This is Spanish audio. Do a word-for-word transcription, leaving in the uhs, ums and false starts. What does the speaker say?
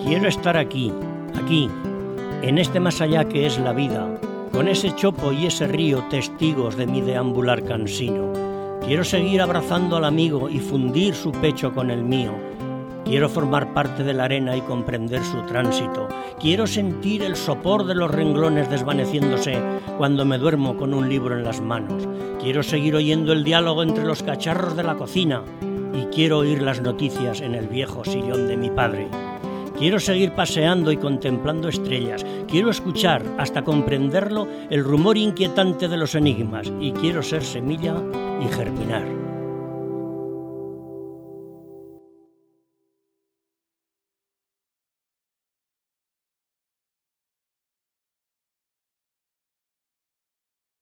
Quiero estar aquí, aquí, en este más allá que es la vida, con ese chopo y ese río testigos de mi deambular cansino. Quiero seguir abrazando al amigo y fundir su pecho con el mío. Quiero formar parte de la arena y comprender su tránsito. Quiero sentir el sopor de los renglones desvaneciéndose cuando me duermo con un libro en las manos. Quiero seguir oyendo el diálogo entre los cacharros de la cocina y quiero oír las noticias en el viejo sillón de mi padre. Quiero seguir paseando y contemplando estrellas. Quiero escuchar, hasta comprenderlo, el rumor inquietante de los enigmas y quiero ser semilla y germinar.